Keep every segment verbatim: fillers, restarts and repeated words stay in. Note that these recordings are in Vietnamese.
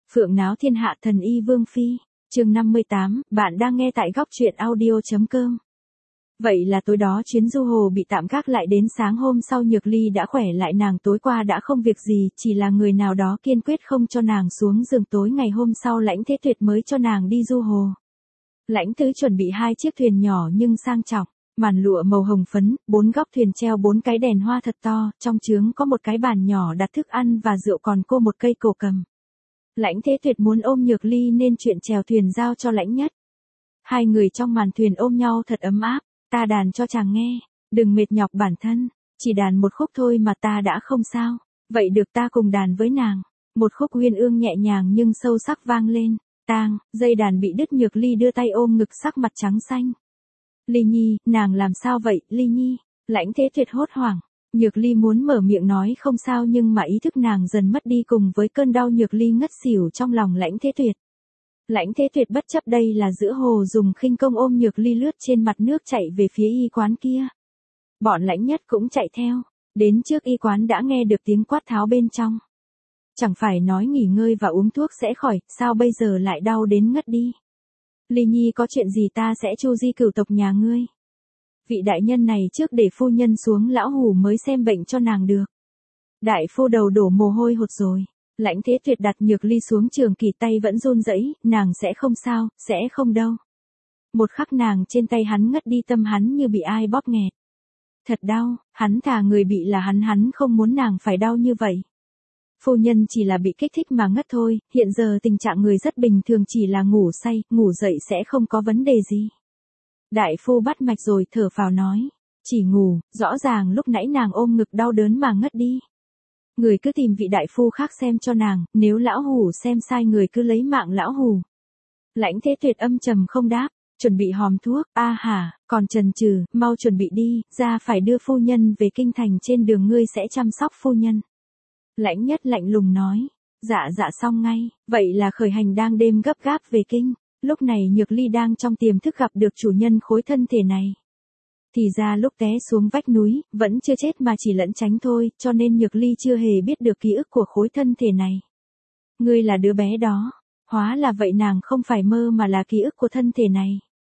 Phượng náo thiên hạ thần y Vương Phi, chương năm mươi tám, bạn đang nghe tại góc truyện audio.com. Vậy là tối đó chuyến du hồ bị tạm gác lại đến sáng hôm sau. Nhược Ly đã khỏe lại, nàng tối qua đã không việc gì, chỉ là người nào đó kiên quyết không cho nàng xuống giường. Tối ngày hôm sau Lãnh Thế Tuyệt mới cho nàng đi du hồ. Lãnh Tứ chuẩn bị hai chiếc thuyền nhỏ nhưng sang trọng, màn lụa màu hồng phấn, bốn góc thuyền treo bốn cái đèn hoa thật to, trong trướng có một cái bàn nhỏ đặt thức ăn và rượu, còn cô một cây cổ cầm. Lãnh Thế Tuyệt muốn ôm Nhược Ly nên chuyện chèo thuyền giao cho Lãnh Nhất. Hai người trong màn thuyền ôm nhau thật ấm áp. Ta đàn cho chàng nghe, đừng mệt nhọc bản thân, chỉ đàn một khúc thôi mà ta đã không sao. Vậy được, ta cùng đàn với nàng. Một khúc uyên ương nhẹ nhàng nhưng sâu sắc vang lên. Tang, dây đàn bị đứt. Nhược Ly đưa tay ôm ngực, sắc mặt trắng xanh. Ly Nhi, nàng làm sao vậy, Ly Nhi? Lãnh Thế Tuyệt hốt hoảng. Nhược Ly muốn mở miệng nói không sao nhưng mà ý thức nàng dần mất đi cùng với cơn đau. Nhược Ly ngất xỉu trong lòng Lãnh Thế Tuyệt. Lãnh Thế Tuyệt bất chấp đây là giữa hồ, dùng khinh công ôm Nhược Ly lướt trên mặt nước chạy về phía y quán kia. Bọn Lãnh Nhất cũng chạy theo, đến trước y quán đã nghe được tiếng quát tháo bên trong. Chẳng phải nói nghỉ ngơi và uống thuốc sẽ khỏi, sao bây giờ lại đau đến ngất đi? Ly Nhi, có chuyện gì ta sẽ chu di cửu tộc nhà ngươi. Vị đại nhân này trước để phu nhân xuống lão hủ mới xem bệnh cho nàng được. Đại phu đầu đổ mồ hôi hột rồi. Lãnh Thế Tuyệt đặt Nhược Ly xuống trường kỳ, tay vẫn run rẩy, nàng sẽ không sao, sẽ không đâu. Một khắc nàng trên tay hắn ngất đi, tâm hắn như bị ai bóp nghẹt. Thật đau, hắn thà người bị là hắn, hắn không muốn nàng phải đau như vậy. Phu nhân chỉ là bị kích thích mà ngất thôi, hiện giờ tình trạng người rất bình thường, chỉ là ngủ say, ngủ dậy sẽ không có vấn đề gì. Đại phu bắt mạch rồi thở phào nói, chỉ ngủ, rõ ràng lúc nãy nàng ôm ngực đau đớn mà ngất đi. Người cứ tìm vị đại phu khác xem cho nàng, nếu lão hủ xem sai người cứ lấy mạng lão hủ. Lãnh Thế Tuyệt âm trầm không đáp, chuẩn bị hòm thuốc. A hả, còn chần chừ, mau chuẩn bị đi, ra phải đưa phu nhân về kinh thành, trên đường ngươi sẽ chăm sóc phu nhân. Lãnh Nhất lạnh lùng nói, dạ dạ xong ngay. Vậy là khởi hành, đang đêm gấp gáp về kinh. Lúc này Nhược Ly đang trong tiềm thức gặp được chủ nhân khối thân thể này. Thì ra lúc té xuống vách núi, vẫn chưa chết mà chỉ lẩn tránh thôi, cho nên Nhược Ly chưa hề biết được ký ức của khối thân thể này. Ngươi là đứa bé đó. Hóa là vậy, nàng không phải mơ mà là ký ức của thân thể này.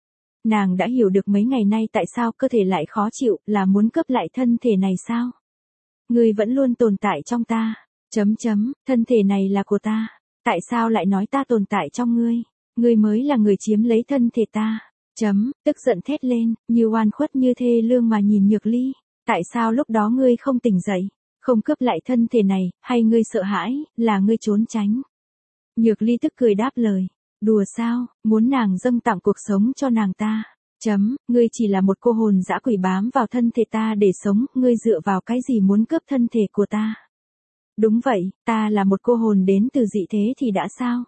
Nàng đã hiểu được mấy ngày nay tại sao cơ thể lại khó chịu, là muốn cướp lại thân thể này sao? Ngươi vẫn luôn tồn tại trong ta. Chấm chấm, thân thể này là của ta. Tại sao lại nói ta tồn tại trong ngươi? Ngươi mới là người chiếm lấy thân thể ta. Chấm, tức giận thét lên, như oan khuất như thê lương mà nhìn Nhược Ly. Tại sao lúc đó ngươi không tỉnh dậy, không cướp lại thân thể này, hay ngươi sợ hãi, là ngươi trốn tránh? Nhược Ly tức cười đáp lời, đùa sao, muốn nàng dâng tặng cuộc sống cho nàng ta. Chấm, ngươi chỉ là một cô hồn dã quỷ bám vào thân thể ta để sống, ngươi dựa vào cái gì muốn cướp thân thể của ta? Đúng vậy, ta là một cô hồn đến từ dị thế thì đã sao?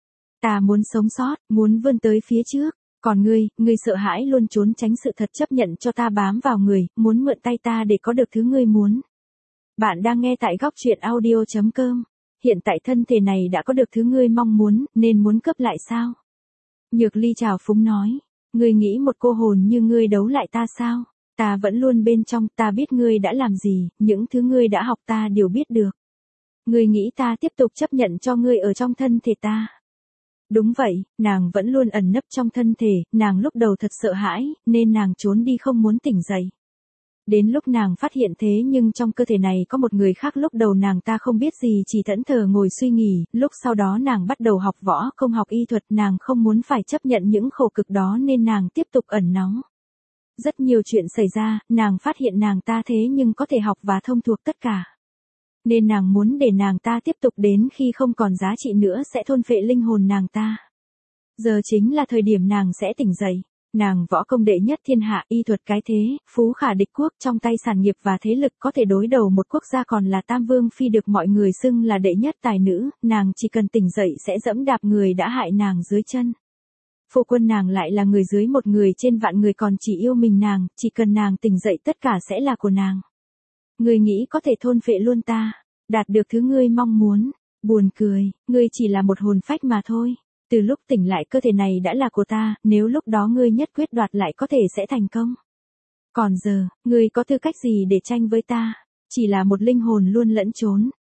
Ta muốn sống sót, muốn vươn tới phía trước. Còn ngươi, ngươi sợ hãi luôn trốn tránh sự thật, chấp nhận cho ta bám vào người, muốn mượn tay ta để có được thứ ngươi muốn. Bạn đang nghe tại góc truyện audio.com. Hiện tại thân thể này đã có được thứ ngươi mong muốn, nên muốn cướp lại sao? Nhược Ly trào phúng nói, ngươi nghĩ một cô hồn như ngươi đấu lại ta sao? Ta vẫn luôn bên trong, ta biết ngươi đã làm gì, những thứ ngươi đã học ta đều biết được. Ngươi nghĩ ta tiếp tục chấp nhận cho ngươi ở trong thân thể ta? Đúng vậy, nàng vẫn luôn ẩn nấp trong thân thể, nàng lúc đầu thật sợ hãi, nên nàng trốn đi không muốn tỉnh dậy. Đến lúc nàng phát hiện thế nhưng trong cơ thể này có một người khác, lúc đầu nàng ta không biết gì, chỉ thẫn thờ ngồi suy nghĩ, lúc sau đó nàng bắt đầu học võ công, học y thuật, nàng không muốn phải chấp nhận những khổ cực đó nên nàng tiếp tục ẩn náu. Rất nhiều chuyện xảy ra, nàng phát hiện nàng ta thế nhưng có thể học và thông thuộc tất cả. Nên nàng muốn để nàng ta tiếp tục đến khi không còn giá trị nữa sẽ thôn phệ linh hồn nàng ta. Giờ chính là thời điểm nàng sẽ tỉnh dậy. Nàng võ công đệ nhất thiên hạ, y thuật cái thế, phú khả địch quốc, trong tay sản nghiệp và thế lực có thể đối đầu một quốc gia, còn là Tam Vương Phi được mọi người xưng là đệ nhất tài nữ, nàng chỉ cần tỉnh dậy sẽ dẫm đạp người đã hại nàng dưới chân. Phu quân nàng lại là người dưới một người trên vạn người, còn chỉ yêu mình nàng, chỉ cần nàng tỉnh dậy tất cả sẽ là của nàng. Ngươi nghĩ có thể thôn phệ luôn ta, đạt được thứ ngươi mong muốn? Buồn cười, ngươi chỉ là một hồn phách mà thôi. Từ lúc tỉnh lại cơ thể này đã là của ta, nếu lúc đó ngươi nhất quyết đoạt lại có thể sẽ thành công. Còn giờ, ngươi có tư cách gì để tranh với ta? Chỉ là một linh hồn luôn lẫn trốn.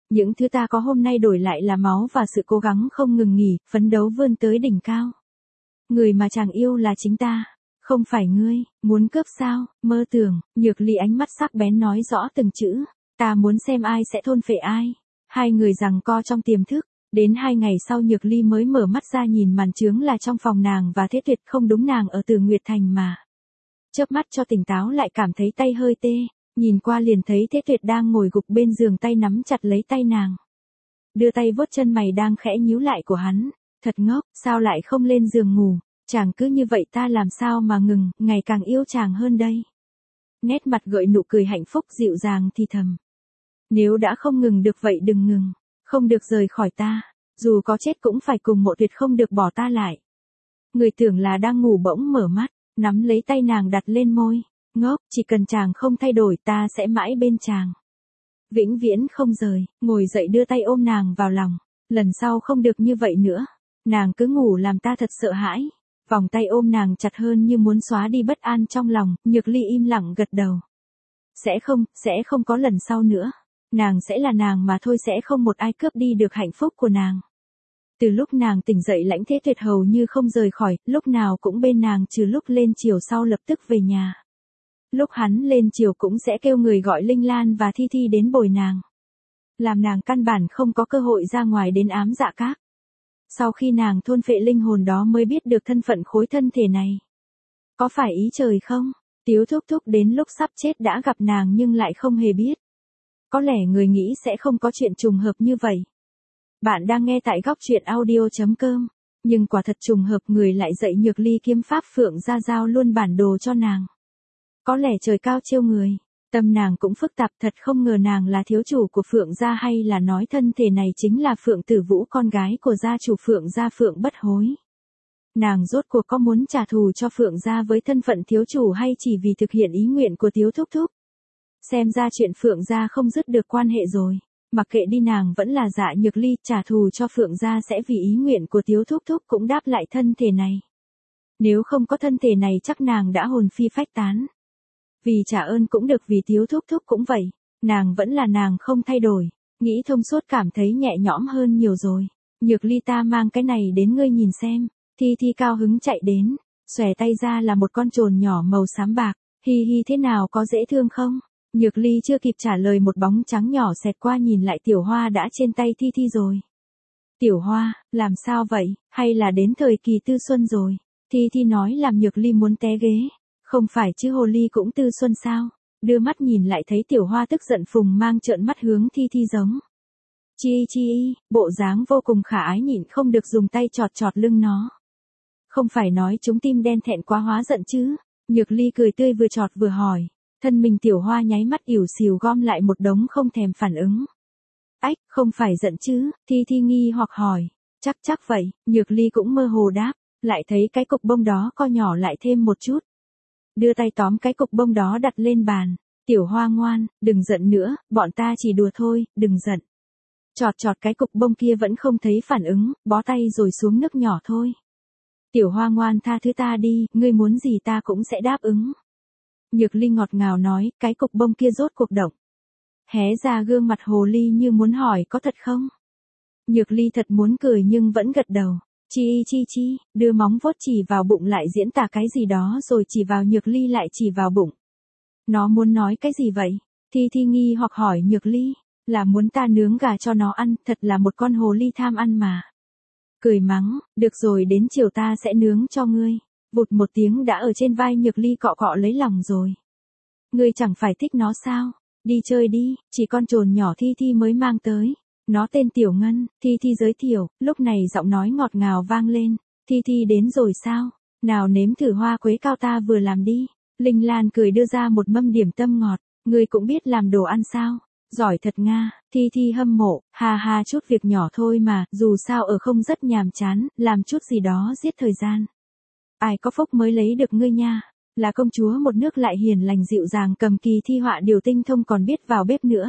Những thứ ta có hôm nay đổi lại là máu và sự cố gắng không ngừng nghỉ, phấn đấu vươn tới đỉnh cao. Người mà chàng yêu là chính ta, không phải ngươi, muốn cướp sao, mơ tưởng, Nhược Ly ánh mắt sắc bén nói rõ từng chữ, ta muốn xem ai sẽ thôn phệ ai. Hai người giằng co trong tiềm thức, đến hai ngày sau Nhược Ly mới mở mắt ra nhìn màn chướng là trong phòng nàng và Thế Tuyệt không đúng nàng ở Từ Nguyệt Thành mà. Chớp mắt cho tỉnh táo lại cảm thấy tay hơi tê, nhìn qua liền thấy Thế Tuyệt đang ngồi gục bên giường tay nắm chặt lấy tay nàng. Đưa tay vuốt chân mày đang khẽ nhíu lại của hắn, thật ngốc, sao lại không lên giường ngủ, chàng cứ như vậy ta làm sao mà ngừng, ngày càng yêu chàng hơn đây. Nét mặt gợi nụ cười hạnh phúc dịu dàng thì thầm. Nếu đã không ngừng được vậy đừng ngừng, không được rời khỏi ta, dù có chết cũng phải cùng Mộ Tuyệt không được bỏ ta lại. Người tưởng là đang ngủ bỗng mở mắt, nắm lấy tay nàng đặt lên môi, ngốc, chỉ cần chàng không thay đổi ta sẽ mãi bên chàng. Vĩnh viễn không rời, ngồi dậy đưa tay ôm nàng vào lòng, lần sau không được như vậy nữa, nàng cứ ngủ làm ta thật sợ hãi. Vòng tay ôm nàng chặt hơn như muốn xóa đi bất an trong lòng, Nhược Ly im lặng gật đầu. Sẽ không, sẽ không có lần sau nữa. Nàng sẽ là nàng mà thôi, sẽ không một ai cướp đi được hạnh phúc của nàng. Từ lúc nàng tỉnh dậy Lãnh Thế Tuyệt hầu như không rời khỏi, lúc nào cũng bên nàng trừ lúc lên chiều sau lập tức về nhà. Lúc hắn lên chiều cũng sẽ kêu người gọi Linh Lan và Thi Thi đến bồi nàng. Làm nàng căn bản không có cơ hội ra ngoài đến ám dạ các. Sau khi nàng thôn phệ linh hồn đó mới biết được thân phận khối thân thể này. Có phải ý trời không? Tiếu Thúc Thúc đến lúc sắp chết đã gặp nàng nhưng lại không hề biết. Có lẽ người nghĩ sẽ không có chuyện trùng hợp như vậy. Bạn đang nghe tại góc truyện audio chấm com, nhưng quả thật trùng hợp người lại dạy Nhược Ly kiếm pháp Phượng Gia giao luôn bản đồ cho nàng. Có lẽ trời cao trêu người, tâm nàng cũng phức tạp, thật không ngờ nàng là thiếu chủ của Phượng Gia, hay là nói thân thể này chính là Phượng Tử Vũ, con gái của gia chủ Phượng Gia Phượng Bất Hối. Nàng rốt cuộc có muốn trả thù cho Phượng Gia với thân phận thiếu chủ hay chỉ vì thực hiện ý nguyện của Tiếu Thúc Thúc? Xem ra chuyện Phượng Gia không dứt được quan hệ rồi. Mặc kệ đi, nàng vẫn là dạ Nhược Ly, trả thù cho Phượng Gia sẽ vì ý nguyện của Tiếu Thúc Thúc cũng đáp lại thân thể này. Nếu không có thân thể này chắc nàng đã hồn phi phách tán. Vì trả ơn cũng được, vì Tiếu Thúc Thúc cũng vậy. Nàng vẫn là nàng không thay đổi. Nghĩ thông suốt cảm thấy nhẹ nhõm hơn nhiều rồi. Nhược Ly, ta mang cái này đến ngươi nhìn xem. Thi Thi cao hứng chạy đến. Xòe tay ra là một con trồn nhỏ màu xám bạc. Hi hi, thế nào, có dễ thương không? Nhược Ly chưa kịp trả lời một bóng trắng nhỏ xẹt qua, nhìn lại Tiểu Hoa đã trên tay Thi Thi rồi. Tiểu Hoa, làm sao vậy, hay là đến thời kỳ tư xuân rồi? Thi Thi nói làm Nhược Ly muốn té ghế. Không phải chứ, hồ ly cũng tư xuân sao? Đưa mắt nhìn lại thấy Tiểu Hoa tức giận phùng mang trợn mắt hướng Thi Thi giống. Chi chi, bộ dáng vô cùng khả ái, nhịn không được dùng tay chọt chọt lưng nó. Không phải nói chúng tim đen thẹn quá hóa giận chứ? Nhược Ly cười tươi vừa chọt vừa hỏi. Thân mình Tiểu Hoa nháy mắt ỉu xìu gom lại một đống không thèm phản ứng. Ách, không phải giận chứ? Thi Thi nghi hoặc hỏi. Chắc chắc vậy, Nhược Ly cũng mơ hồ đáp, lại thấy cái cục bông đó co nhỏ lại thêm một chút. Đưa tay tóm cái cục bông đó đặt lên bàn. Tiểu Hoa ngoan, đừng giận nữa, bọn ta chỉ đùa thôi, đừng giận. Chọt chọt cái cục bông kia vẫn không thấy phản ứng, bó tay rồi xuống nước nhỏ thôi. Tiểu Hoa ngoan, tha thứ ta đi, ngươi muốn gì ta cũng sẽ đáp ứng. Nhược Ly ngọt ngào nói, cái cục bông kia rốt cuộc động. Hé ra gương mặt hồ ly như muốn hỏi có thật không? Nhược Ly thật muốn cười nhưng vẫn gật đầu. Chi chi chi, đưa móng vuốt chỉ vào bụng lại diễn tả cái gì đó rồi chỉ vào Nhược Ly lại chỉ vào bụng. Nó muốn nói cái gì vậy? Thi Thi nghi hoặc hỏi Nhược Ly, là muốn ta nướng gà cho nó ăn, thật là một con hồ ly tham ăn mà. Cười mắng, được rồi, đến chiều ta sẽ nướng cho ngươi. Vụt một tiếng đã ở trên vai Nhược Ly cọ cọ lấy lòng rồi. Ngươi chẳng phải thích nó sao? Đi chơi đi, chỉ con trồn nhỏ Thi Thi mới mang tới. Nó tên Tiểu Ngân, Thi Thi giới thiệu, lúc này giọng nói ngọt ngào vang lên. Thi Thi đến rồi sao? Nào nếm thử hoa quế cao ta vừa làm đi. Linh Lan cười đưa ra một mâm điểm tâm ngọt. Ngươi cũng biết làm đồ ăn sao? Giỏi thật Nga. Thi Thi hâm mộ, ha ha, chút việc nhỏ thôi mà, dù sao ở không rất nhàm chán, làm chút gì đó giết thời gian. Ai có phúc mới lấy được ngươi nha. Là công chúa một nước lại hiền lành dịu dàng, cầm kỳ thi họa điều tinh thông, còn biết vào bếp nữa.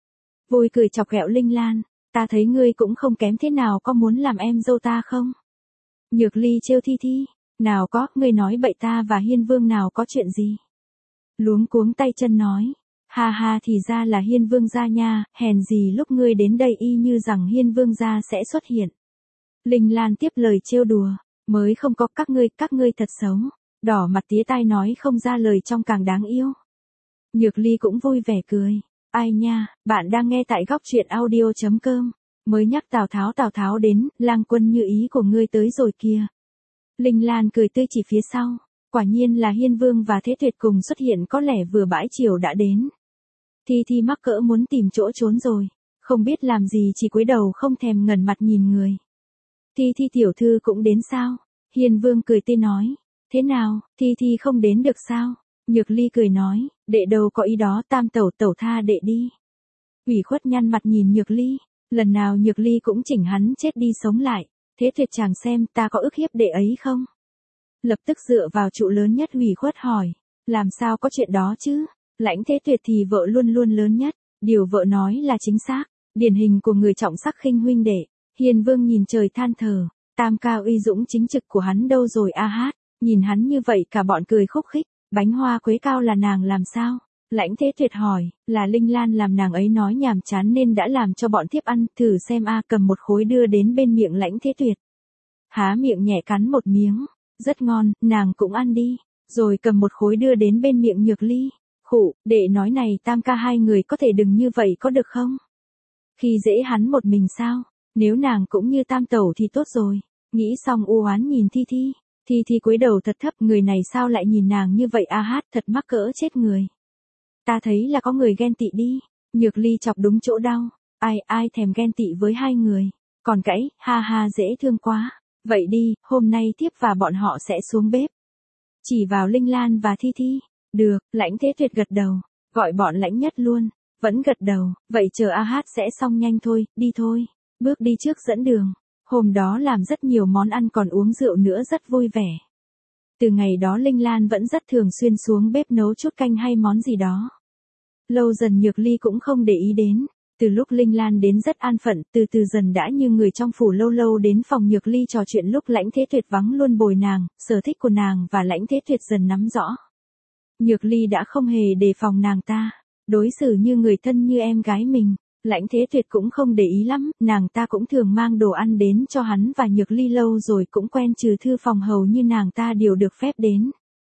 Vui cười chọc ghẹo Linh Lan, ta thấy ngươi cũng không kém thế nào, có muốn làm em dâu ta không? Nhược Ly trêu Thi Thi, nào có, ngươi nói bậy, ta và Hiên Vương nào có chuyện gì? Luống cuống tay chân nói, Ha ha, thì ra là Hiên Vương gia nha, hèn gì lúc ngươi đến đây y như rằng Hiên Vương gia sẽ xuất hiện. Linh Lan tiếp lời trêu đùa, mới không có, các ngươi, các ngươi thật xấu. Đỏ mặt tía tai nói không ra lời trong càng đáng yêu. Nhược Ly cũng vui vẻ cười. Ai nha, bạn đang nghe tại góc truyện audio chấm com. Mới nhắc Tào Tháo Tào Tháo đến, lang quân như ý của ngươi tới rồi kìa. Linh Lan cười tươi chỉ phía sau. Quả nhiên là Hiên Vương và Thế Tuyệt cùng xuất hiện, có lẽ vừa bãi chiều đã đến. Thi Thi mắc cỡ muốn tìm chỗ trốn rồi. Không biết làm gì chỉ cúi đầu không thèm ngẩng mặt nhìn người. Thi Thi tiểu thư cũng đến sao? Hiên Vương cười tươi nói. Thế nào, Thi Thi không đến được sao? Nhược Ly cười nói, đệ đâu có ý đó, tam tẩu tẩu tha đệ đi. Ủy khuất nhăn mặt nhìn Nhược Ly, lần nào Nhược Ly cũng chỉnh hắn chết đi sống lại. Thế Tuyệt chàng xem ta có ức hiếp đệ ấy không? Lập tức dựa vào trụ lớn nhất ủy khuất hỏi, làm sao có chuyện đó chứ? Lãnh Thế Tuyệt thì vợ luôn luôn lớn nhất, điều vợ nói là chính xác, điển hình của người trọng sắc khinh huynh đệ. Hiên Vương nhìn trời than thở, tam ca uy dũng chính trực của hắn đâu rồi a hát, nhìn hắn như vậy cả bọn cười khúc khích, bánh hoa quế cao là nàng làm sao? Lãnh Thế Tuyệt hỏi, là Linh Lan làm, nàng ấy nói nhàm chán nên đã làm cho bọn thiếp ăn, thử xem a, cầm một khối đưa đến bên miệng Lãnh Thế Tuyệt. Há miệng nhẹ cắn một miếng, rất ngon, nàng cũng ăn đi, rồi cầm một khối đưa đến bên miệng Nhược Ly. Khụ, đệ nói này tam ca, hai người có thể đừng như vậy có được không? Khi dễ hắn một mình sao? Nếu nàng cũng như tam tẩu thì tốt rồi. Nghĩ xong u oán nhìn Thi Thi. Thi Thi cúi đầu thật thấp, người này sao lại nhìn nàng như vậy a hát, thật mắc cỡ chết người. Ta thấy là có người ghen tị đi. Nhược Ly chọc đúng chỗ đau. Ai ai thèm ghen tị với hai người. Còn cãi, ha ha dễ thương quá. Vậy đi, hôm nay tiếp và bọn họ sẽ xuống bếp. Chỉ vào Linh Lan và Thi Thi. Được, Lãnh Thế Tuyệt gật đầu. Gọi bọn Lãnh Nhất luôn. Vẫn gật đầu, vậy chờ a hát sẽ xong nhanh thôi, đi thôi. Bước đi trước dẫn đường. Hôm đó làm rất nhiều món ăn còn uống rượu nữa, rất vui vẻ. Từ ngày đó Linh Lan vẫn rất thường xuyên xuống bếp nấu chút canh hay món gì đó. Lâu dần Nhược Ly cũng không để ý đến. Từ lúc Linh Lan đến rất an phận, từ từ dần đã như người trong phủ, lâu lâu đến phòng Nhược Ly trò chuyện lúc Lãnh Thế Tuyệt vắng luôn bồi nàng, sở thích của nàng và Lãnh Thế Tuyệt dần nắm rõ. Nhược Ly đã không hề đề phòng nàng ta, đối xử như người thân như em gái mình. Lãnh Thế Tuyệt cũng không để ý lắm, nàng ta cũng thường mang đồ ăn đến cho hắn và Nhược Ly, lâu rồi cũng quen, trừ thư phòng hầu như nàng ta đều được phép đến.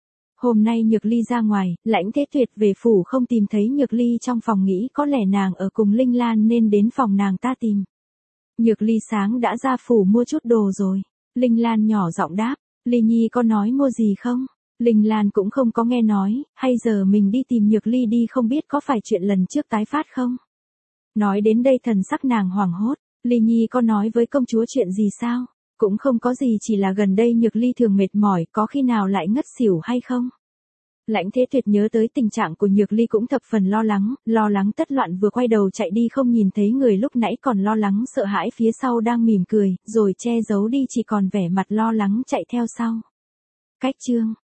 Hôm nay Nhược Ly ra ngoài, Lãnh Thế Tuyệt về phủ không tìm thấy Nhược Ly trong phòng, nghĩ có lẽ nàng ở cùng Linh Lan nên đến phòng nàng ta tìm. Nhược Ly sáng đã ra phủ mua chút đồ rồi. Linh Lan nhỏ giọng đáp, Ly Nhi có nói mua gì không? Linh Lan cũng không có nghe nói, hay giờ mình đi tìm Nhược Ly đi, không biết có phải chuyện lần trước tái phát không? Nói đến đây thần sắc nàng hoảng hốt, Ly Nhi có nói với công chúa chuyện gì sao? Cũng không có gì, chỉ là gần đây Nhược Ly thường mệt mỏi, có khi nào lại ngất xỉu hay không? Lãnh Thế Tuyệt nhớ tới tình trạng của Nhược Ly cũng thập phần lo lắng, lo lắng tất loạn vừa quay đầu chạy đi không nhìn thấy người lúc nãy còn lo lắng sợ hãi phía sau đang mỉm cười, rồi che giấu đi chỉ còn vẻ mặt lo lắng chạy theo sau. Cách chương